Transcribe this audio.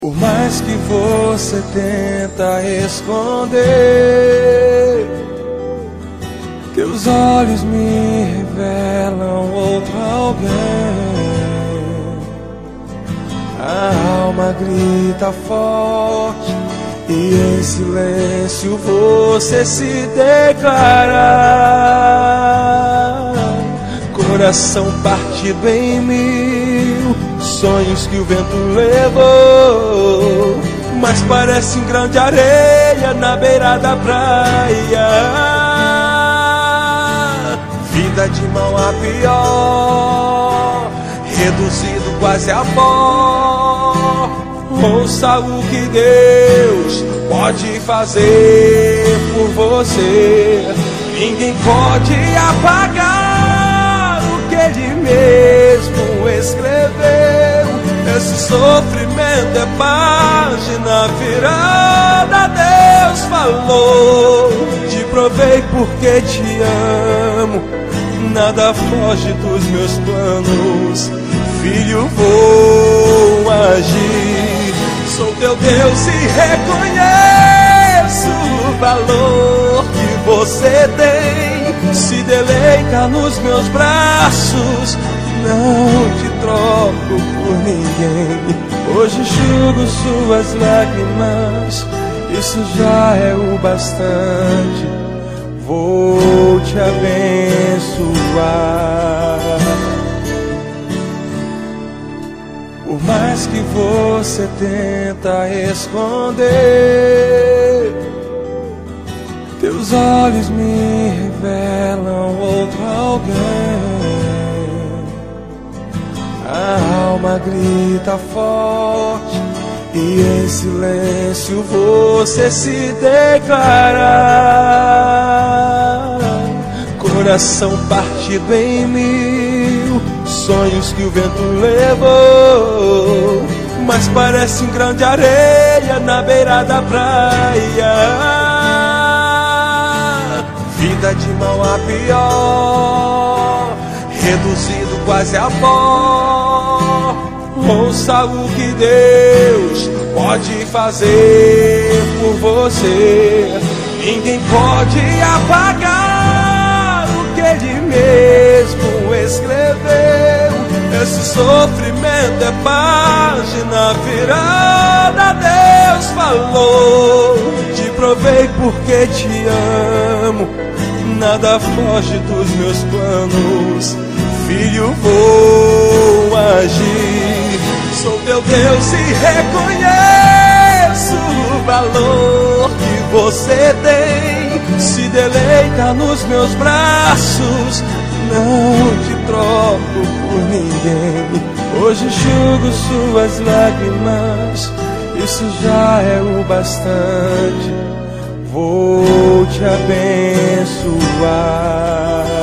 Por mais que você tenta esconder, teus olhos me revelam outro alguém. A alma grita forte e em silêncio você se declara. Coração partido em mil, sonhos que o vento levou, mas parecem grande areia na beira da praia. Vida de mal a pior, reduzido quase a pó. Ouça o que Deus pode fazer por você. Ninguém pode apagar o que Ele mesmo escreveu. Esse sofrimento é página virada. Deus falou: te provei porque te amo, nada foge dos meus planos. Filho, vou agir, sou teu Deus e reconheço o valor que você tem. Se deleita nos meus braços, não te troco por ninguém. Hoje enxugo suas lágrimas, isso já é o bastante. Vou te abençoar. Por mais que você tenta esconder, teus olhos me revelam outro alguém. A alma grita forte e em silêncio você se declara. Coração partido em mil, sonhos que o vento levou, mas parecem grande areia na beira da praia. Vida de mal a pior, reduzido quase a pó. Ouça o que Deus pode fazer por você. Ninguém pode apagar o que Ele mesmo escreveu. Esse sofrimento é página virada. Deus falou: te provei porque te amo, nada foge dos meus planos. Filho, vou agir, sou teu Deus e reconheço o valor que você tem. Se deleita nos meus braços, não te troco por ninguém. Hoje enxugo suas lágrimas, isso já é o bastante. Vou te abençoar.